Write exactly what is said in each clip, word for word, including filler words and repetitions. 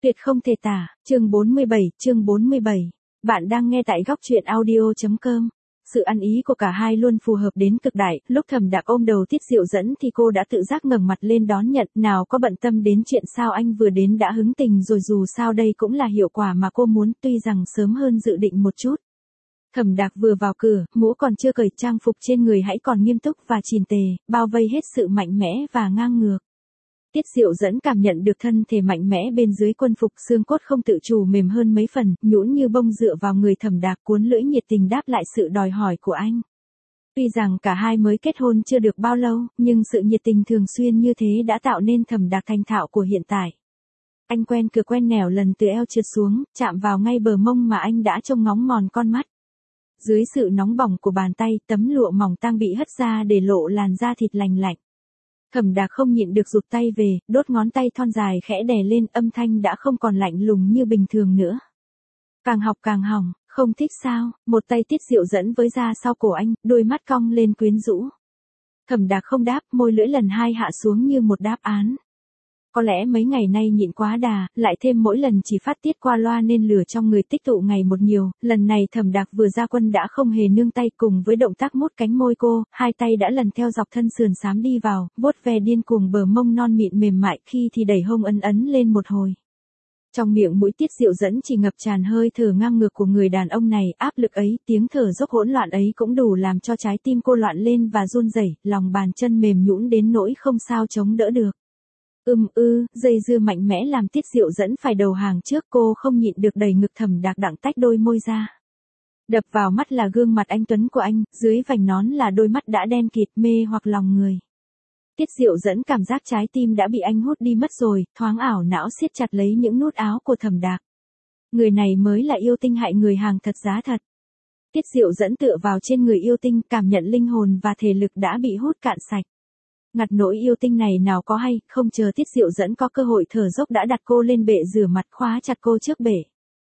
Tuyệt không thể tả, chương bốn mươi bảy, chương bốn mươi bảy. Bạn đang nghe tại góc truyện audio.com. Sự ăn ý của cả hai luôn phù hợp đến cực đại, lúc Thẩm Đạc ôm đầu Tiết Diệu Dẫn thì cô đã tự giác ngẩng mặt lên đón nhận, nào có bận tâm đến chuyện sao anh vừa đến đã hứng tình rồi, dù sao đây cũng là hiệu quả mà cô muốn, tuy rằng sớm hơn dự định một chút. Thẩm Đạc vừa vào cửa, mũ còn chưa cởi, trang phục trên người hãy còn nghiêm túc và chỉn tề, bao vây hết sự mạnh mẽ và ngang ngược. Tiết Diệu Dẫn cảm nhận được thân thể mạnh mẽ bên dưới quân phục, xương cốt không tự chủ mềm hơn mấy phần, nhũn như bông dựa vào người Thẩm Đạc, cuốn lưỡi nhiệt tình đáp lại sự đòi hỏi của anh. Tuy rằng cả hai mới kết hôn chưa được bao lâu, nhưng sự nhiệt tình thường xuyên như thế đã tạo nên Thẩm Đạc thành thạo của hiện tại. Anh quen cửa quen nẻo lần từ eo trượt xuống, chạm vào ngay bờ mông mà anh đã trông ngóng mòn con mắt. Dưới sự nóng bỏng của bàn tay, tấm lụa mỏng tang bị hất ra để lộ làn da thịt lành lạnh. Thẩm Đạc không nhịn được rụt tay về, đốt ngón tay thon dài khẽ đè lên, âm thanh đã không còn lạnh lùng như bình thường nữa. Càng học càng hỏng, không thích sao? Một tay Tiết Diệu Dẫn với ra sau cổ anh, đôi mắt cong lên quyến rũ. Thẩm Đạc không đáp, môi lưỡi lần hai hạ xuống như một đáp án. Có lẽ mấy ngày nay nhịn quá đà, lại thêm mỗi lần chỉ phát tiết qua loa nên lửa trong người tích tụ ngày một nhiều, lần này Thẩm Đạc vừa ra quân đã không hề nương tay, cùng với động tác mút cánh môi cô, hai tay đã lần theo dọc thân sườn xám đi vào, vuốt ve điên cuồng bờ mông non mịn mềm mại, khi thì đẩy hông ấn ấn lên một hồi. Trong miệng mũi Tiết Diệu Dẫn chỉ ngập tràn hơi thở ngang ngược của người đàn ông này, áp lực ấy, tiếng thở dốc hỗn loạn ấy cũng đủ làm cho trái tim cô loạn lên và run rẩy, lòng bàn chân mềm nhũn đến nỗi không sao chống đỡ được. Ưm ư, dây dưa mạnh mẽ làm Tiết Diệu Dẫn phải đầu hàng trước, cô không nhịn được đẩy ngực Thẩm Đạc đặng tách đôi môi ra. Đập vào mắt là gương mặt anh tuấn của anh, dưới vành nón là đôi mắt đã đen kịt mê hoặc lòng người. Tiết Diệu Dẫn cảm giác trái tim đã bị anh hút đi mất rồi, thoáng ảo não siết chặt lấy những nút áo của Thẩm Đạc. Người này mới là yêu tinh hại người, hàng thật giá thật. Tiết Diệu Dẫn tựa vào trên người yêu tinh, cảm nhận linh hồn và thể lực đã bị hút cạn sạch. Ngặt nỗi yêu tinh này nào có hay, không chờ Tiết Diệu Dẫn có cơ hội thở dốc đã đặt cô lên bệ rửa mặt, khóa chặt cô trước bể.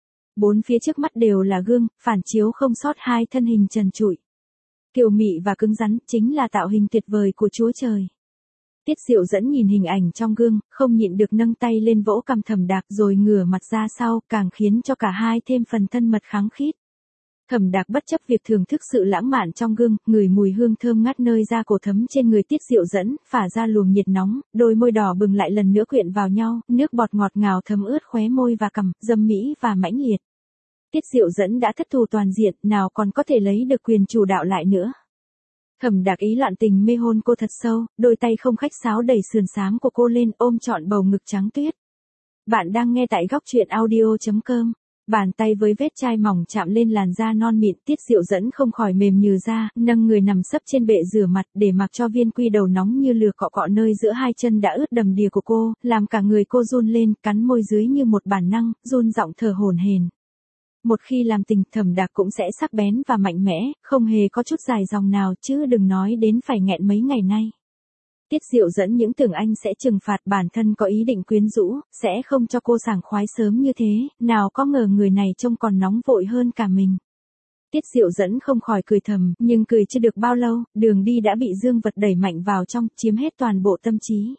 Bốn phía trước mắt đều là gương, phản chiếu không sót hai thân hình trần trụi. Kiều mị và cứng rắn, chính là tạo hình tuyệt vời của Chúa Trời. Tiết Diệu Dẫn nhìn hình ảnh trong gương, không nhịn được nâng tay lên vỗ cằm Thẩm Đạc rồi ngửa mặt ra sau, càng khiến cho cả hai thêm phần thân mật khăng khít. Thẩm Đạc bất chấp việc thưởng thức sự lãng mạn trong gương, ngửi mùi hương thơm ngát nơi da cổ thấm trên người Tiết Diệu Dẫn, phả ra luồng nhiệt nóng, đôi môi đỏ bừng lại lần nữa quyện vào nhau, nước bọt ngọt ngào thấm ướt khóe môi và cằm, dâm mỹ và mãnh liệt. Tiết Diệu Dẫn đã thất thù toàn diện, nào còn có thể lấy được quyền chủ đạo lại nữa. Thẩm Đạc ý loạn tình mê hôn cô thật sâu, đôi tay không khách sáo đẩy sườn xám của cô lên, ôm trọn bầu ngực trắng tuyết. Bạn đang nghe tại góc truyện audio.com. Bàn tay với vết chai mỏng chạm lên làn da non mịn, Tiết Diệu Dẫn không khỏi mềm nhừ ra, nâng người nằm sấp trên bệ rửa mặt để mặc cho viên quy đầu nóng như lửa cọ cọ nơi giữa hai chân đã ướt đầm đìa của cô, làm cả người cô run lên, cắn môi dưới như một bản năng, run giọng thở hổn hển. Một khi làm tình, Thẩm Đạc cũng sẽ sắc bén và mạnh mẽ, không hề có chút dài dòng nào, chứ đừng nói đến phải nghẹn mấy ngày nay. Tiết Diệu Dẫn những tưởng anh sẽ trừng phạt bản thân có ý định quyến rũ, sẽ không cho cô sảng khoái sớm như thế, nào có ngờ người này trông còn nóng vội hơn cả mình. Tiết Diệu Dẫn không khỏi cười thầm, nhưng cười chưa được bao lâu, đường đi đã bị dương vật đẩy mạnh vào trong, chiếm hết toàn bộ tâm trí.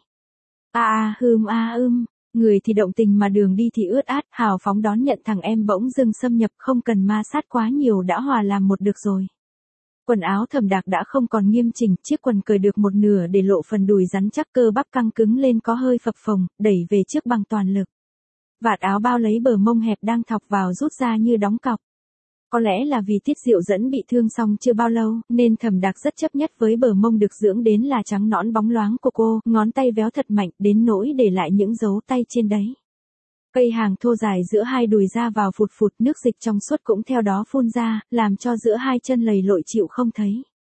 A a hưm a ưm, người thì động tình mà đường đi thì ướt át, hào phóng đón nhận thằng em bỗng dưng xâm nhập, không cần ma sát quá nhiều đã hòa làm một được rồi. Quần áo Thẩm Đạc đã không còn nghiêm chỉnh, chiếc quần cởi được một nửa để lộ phần đùi rắn chắc, cơ bắp căng cứng lên có hơi phập phồng, đẩy về trước bằng toàn lực. Vạt áo bao lấy bờ mông hẹp đang thọc vào rút ra như đóng cọc. Có lẽ là vì Tiết Diệu Dẫn bị thương xong chưa bao lâu, nên Thẩm Đạc rất chấp nhất với bờ mông được dưỡng đến là trắng nõn bóng loáng của cô, ngón tay véo thật mạnh, đến nỗi để lại những dấu tay trên đấy. Cây hàng thô dài giữa hai đùi ra vào phụt phụt, nước dịch trong suốt cũng theo đó phun ra, làm cho giữa hai chân lầy lội chịu không thấy.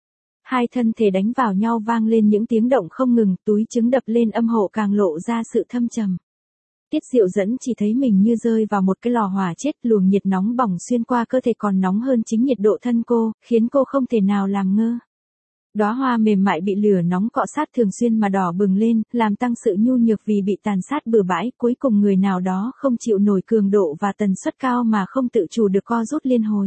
Hai thân thể đánh vào nhau vang lên những tiếng động không ngừng, túi trứng đập lên âm hộ càng lộ ra sự thâm trầm. Tiết Diệu Dẫn chỉ thấy mình như rơi vào một cái lò hỏa chết, luồng nhiệt nóng bỏng xuyên qua cơ thể còn nóng hơn chính nhiệt độ thân cô, khiến cô không thể nào làm ngơ. Đóa hoa mềm mại bị lửa nóng cọ sát thường xuyên mà đỏ bừng lên, làm tăng sự nhu nhược vì bị tàn sát bừa bãi, cuối cùng người nào đó không chịu nổi cường độ và tần suất cao mà không tự chủ được co rút liên hồi.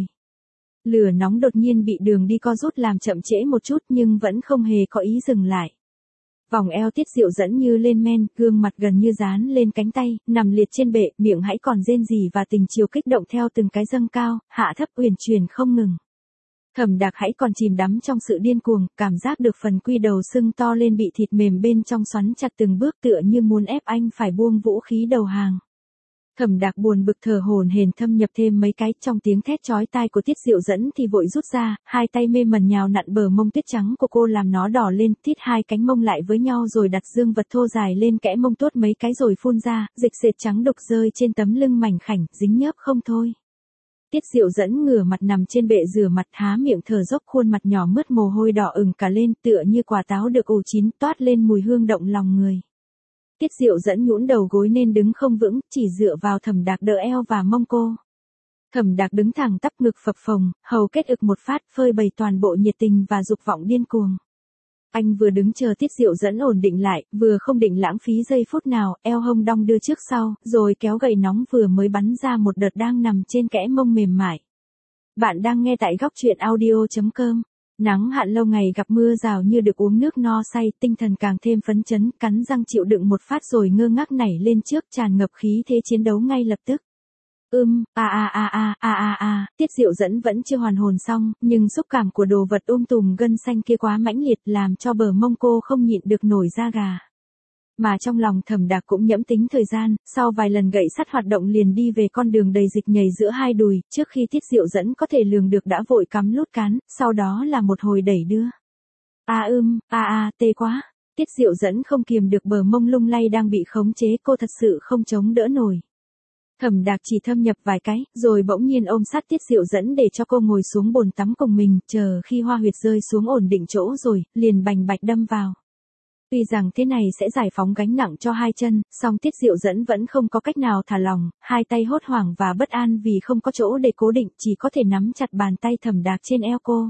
Lửa nóng đột nhiên bị đường đi co rút làm chậm trễ một chút nhưng vẫn không hề có ý dừng lại. Vòng eo Tiết Diệu Dẫn như lên men, gương mặt gần như dán lên cánh tay, nằm liệt trên bệ, miệng hãy còn rên rỉ và tình chiều kích động theo từng cái dâng cao, hạ thấp uyển chuyển không ngừng. Thẩm Đạc hãy còn chìm đắm trong sự điên cuồng, cảm giác được phần quy đầu sưng to lên bị thịt mềm bên trong xoắn chặt từng bước tựa như muốn ép anh phải buông vũ khí đầu hàng. Thẩm Đạc buồn bực thở hổn hển thâm nhập thêm mấy cái, trong tiếng thét chói tai của Tiết Diệu Dẫn thì vội rút ra, hai tay mê mẩn nhào nặn bờ mông tuyết trắng của cô làm nó đỏ lên, thít hai cánh mông lại với nhau rồi đặt dương vật thô dài lên kẽ mông tuốt mấy cái rồi phun ra, dịch sệt trắng đục rơi trên tấm lưng mảnh khảnh, dính nhớp không thôi. Tiết Diệu Dẫn ngửa mặt nằm trên bệ rửa mặt, há miệng thở dốc, khuôn mặt nhỏ mướt mồ hôi đỏ ửng cả lên, tựa như quả táo được ủ chín, toát lên mùi hương động lòng người. Tiết Diệu Dẫn nhũn đầu gối nên đứng không vững, chỉ dựa vào Thẩm Đạc đỡ eo và mông cô. Thẩm Đạc đứng thẳng tắp, ngực phập phồng, hầu kết ực một phát, phơi bày toàn bộ nhiệt tình và dục vọng điên cuồng. Anh vừa đứng chờ Tiết Diệu Dẫn ổn định lại, vừa không định lãng phí giây phút nào, eo hông đong đưa trước sau, rồi kéo gậy nóng vừa mới bắn ra một đợt đang nằm trên kẽ mông mềm mại. Bạn đang nghe tại góc truyện audio chấm com. Nắng hạn lâu ngày gặp mưa rào như được uống nước no say, tinh thần càng thêm phấn chấn, cắn răng chịu đựng một phát rồi ngơ ngác nảy lên trước, tràn ngập khí thế chiến đấu ngay lập tức. Ưm, a a a a a a a, Tiết Diệu Dẫn vẫn chưa hoàn hồn xong, nhưng xúc cảm của đồ vật um tùm gân xanh kia quá mãnh liệt làm cho bờ mông cô không nhịn được nổi da gà. Mà trong lòng Thẩm Đạc cũng nhẫm tính thời gian, sau vài lần gậy sắt hoạt động liền đi về con đường đầy dịch nhầy giữa hai đùi, trước khi Tiết Diệu Dẫn có thể lường được đã vội cắm lút cán, sau đó là một hồi đẩy đưa. A ưm, a a, tê quá. Tiết Diệu Dẫn không kiềm được bờ mông lung lay đang bị khống chế, cô thật sự không chống đỡ nổi. Thẩm Đạc chỉ thâm nhập vài cái, rồi bỗng nhiên ôm sát Tiết Diệu Dẫn để cho cô ngồi xuống bồn tắm cùng mình, chờ khi hoa huyệt rơi xuống ổn định chỗ rồi, liền bành bạch đâm vào. Tuy rằng thế này sẽ giải phóng gánh nặng cho hai chân, song Tiết Diệu Dẫn vẫn không có cách nào thả lỏng, hai tay hốt hoảng và bất an vì không có chỗ để cố định, chỉ có thể nắm chặt bàn tay Thẩm Đạc trên eo cô.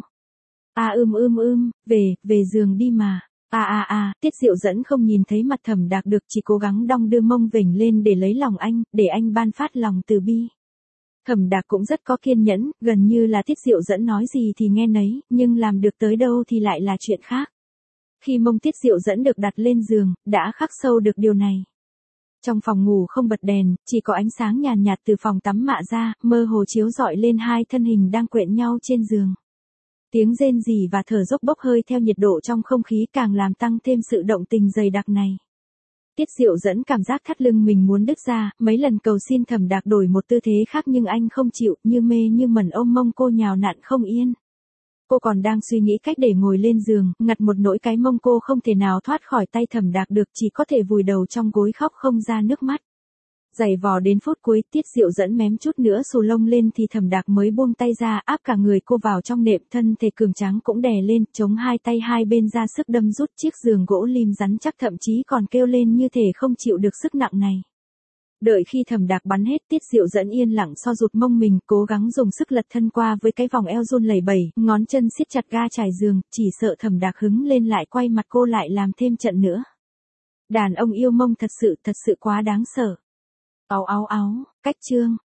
A ưm ưm ưm, về, về giường đi mà. A a a, Tiết Diệu Dẫn không nhìn thấy mặt Thẩm Đạc được, chỉ cố gắng đong đưa mông vểnh lên để lấy lòng anh, để anh ban phát lòng từ bi. Thẩm Đạc cũng rất có kiên nhẫn, gần như là Tiết Diệu Dẫn nói gì thì nghe nấy, nhưng làm được tới đâu thì lại là chuyện khác. Khi mông Tiết Diệu Dẫn được đặt lên giường, đã khắc sâu được điều này. Trong phòng ngủ không bật đèn, chỉ có ánh sáng nhàn nhạt từ phòng tắm mạ ra, mơ hồ chiếu rọi lên hai thân hình đang quện nhau trên giường. Tiếng rên rỉ và thở dốc bốc hơi theo nhiệt độ trong không khí càng làm tăng thêm sự động tình dày đặc này. Tiết Diệu Dẫn cảm giác thắt lưng mình muốn đứt ra, mấy lần cầu xin Thẩm Đạc đổi một tư thế khác nhưng anh không chịu, như mê như mẩn ôm mông cô nhào nặn không yên. Cô còn đang suy nghĩ cách để ngồi lên giường, ngặt một nỗi cái mông cô không thể nào thoát khỏi tay Thẩm Đạc được, chỉ có thể vùi đầu trong gối khóc không ra nước mắt. Giày vò đến phút cuối, Tiết Diệu Dẫn mém chút nữa xù lông lên thì Thẩm Đạc mới buông tay ra, áp cả người cô vào trong nệm, thân thể cường tráng cũng đè lên, chống hai tay hai bên ra sức đâm rút chiếc giường gỗ lim rắn chắc, thậm chí còn kêu lên như thể không chịu được sức nặng này. Đợi khi Thẩm Đạc bắn hết, Tiết Diệu Dẫn yên lặng so rụt mông mình, cố gắng dùng sức lật thân qua với cái vòng eo run lẩy bẩy, ngón chân siết chặt ga trải giường, chỉ sợ Thẩm Đạc hứng lên lại quay mặt cô lại làm thêm trận nữa. Đàn ông yêu mông thật sự thật sự quá đáng sợ. Áo áo áo, cách chương.